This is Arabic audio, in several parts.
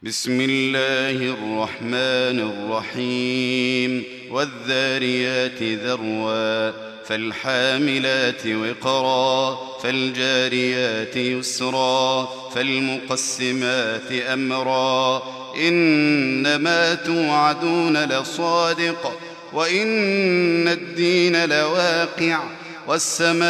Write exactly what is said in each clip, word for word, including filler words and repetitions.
بسم الله الرحمن الرحيم والذاريات ذروا فالحاملات وقرا فالجاريات يسرا فالمقسمات أمرا إنما توعدون لصادق وإن الدين لواقع والسماء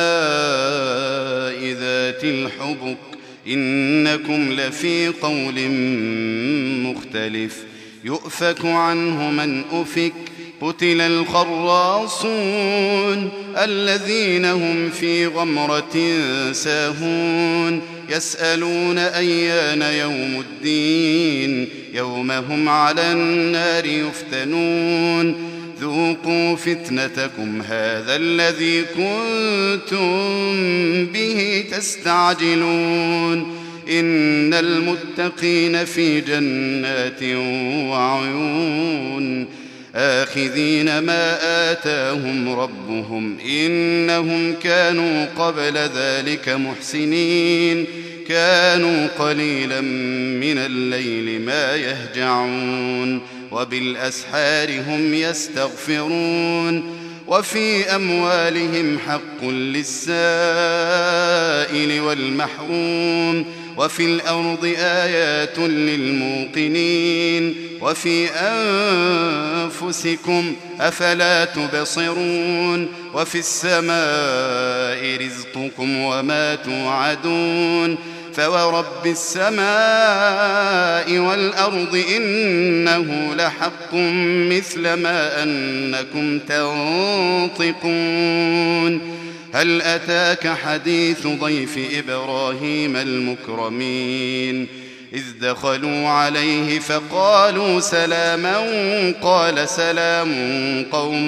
ذات الحبك إنكم لفي قول مختلف يؤفك عنه من أفك قتل الخراصون الذين هم في غمرة ساهون يسألون أيان يوم الدين يوم هم على النار يفتنون ذوقوا فتنتكم هذا الذي كنتم به تستعجلون إن المتقين في جنات وعيون آخذين ما آتاهم ربهم إنهم كانوا قبل ذلك محسنين كانوا قليلا من الليل ما يهجعون وبالأسحار هم يستغفرون وفي أموالهم حق للسائل والمحروم وفي الأرض آيات للموقنين وفي أنفسكم أفلا تبصرون وفي السماء رزقكم وما توعدون فورب السماء والأرض إنه لحق مثل ما أنكم تنطقون هل أتاك حديث ضيف إبراهيم المكرمين إذ دخلوا عليه فقالوا سلاما قال سلام قوم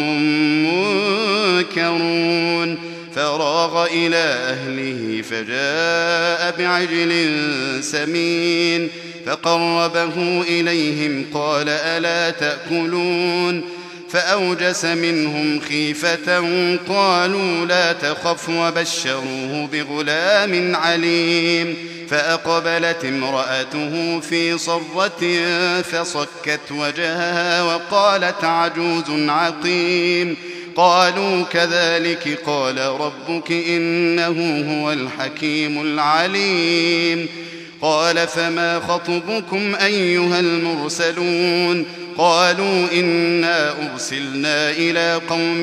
منكرون فراغ إلى أهله فجاء بعجل سمين فقربه إليهم قال ألا تأكلون فأوجس منهم خيفة قالوا لا تخف وبشروه بغلام عليم فأقبلت امرأته في صرة فصكت وجهها وقالت عجوز عقيم قالوا كذلك قال ربك إنه هو الحكيم العليم قال فما خطبكم أيها المرسلون قالوا إنا أرسلنا إلى قوم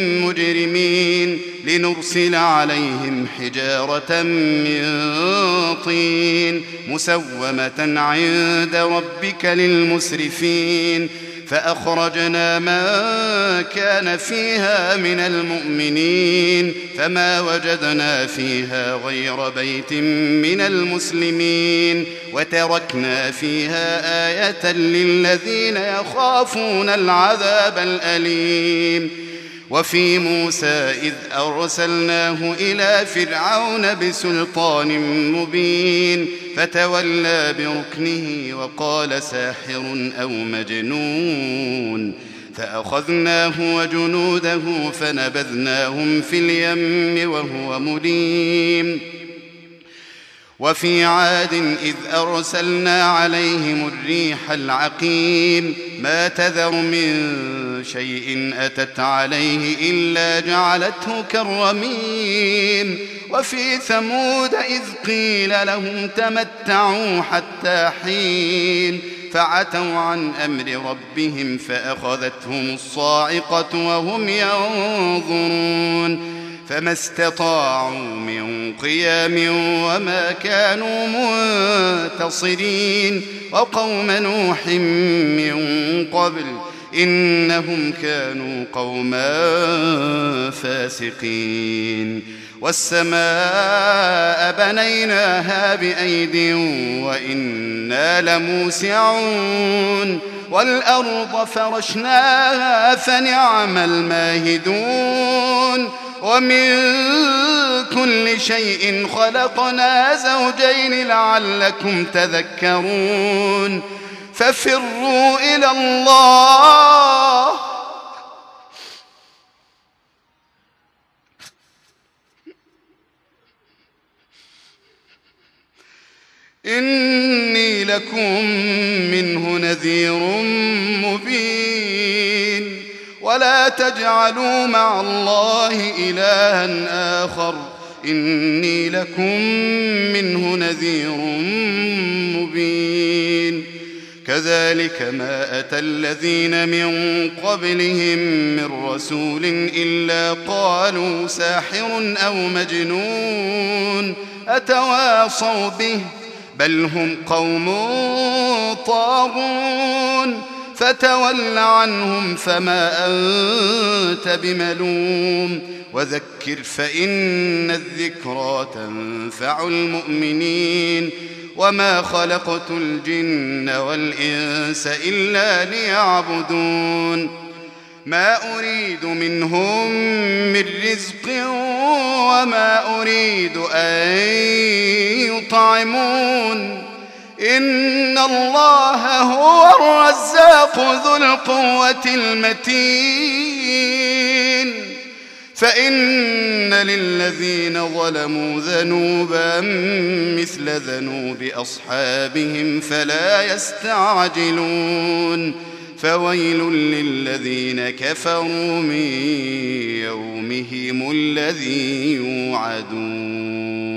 مجرمين لنرسل عليهم حجارة من طين مسومة عند ربك للمسرفين فأخرجنا من كان فيها من المؤمنين فما وجدنا فيها غير بيت من المسلمين وتركنا فيها آية للذين يخافون العذاب الأليم وفي موسى إذ أرسلناه إلى فرعون بسلطان مبين فتولى بركنه وقال ساحر أو مجنون فأخذناه وجنوده فنبذناهم في اليم وهو مليم وفي عاد إذ أرسلنا عليهم الريح العقيم ما تذر من شيء أتت عليه إلا جعلته كالرميم وفي ثمود إذ قيل لهم تمتعوا حتى حين فعتوا عن أمر ربهم فأخذتهم الصاعقة وهم ينظرون فما استطاعوا من قيام وما كانوا منتصرين وقوم نوح من قبل إنهم كانوا قوما فاسقين والسماء بنيناها بأيد وإنا لموسعون والأرض فرشناها فنعم الماهدون ومن كل شيء خلقنا زوجين لعلكم تذكرون ففروا إلى الله إني لكم منه نذير مبين ولا تجعلوا مع الله إلها آخر إني لكم منه نذير مبين كذلك ما أتى الذين من قبلهم من رسول إلا قالوا ساحر أو مجنون أتواصوا به بل هم قوم طاغون فتول عنهم فما أنت بملوم وذكر فإن الذكرى تنفع المؤمنين وما خلقت الجن والإنس إلا ليعبدون ما أريد منهم من رزق وما أريد أن يطعمون إن الله هو الرزاق ذو القوة المتين فإن للذين ظلموا ذنوبا مثل ذنوب أصحابهم فلا يستعجلون فويل للذين كفروا من يومهم الذي يوعدون.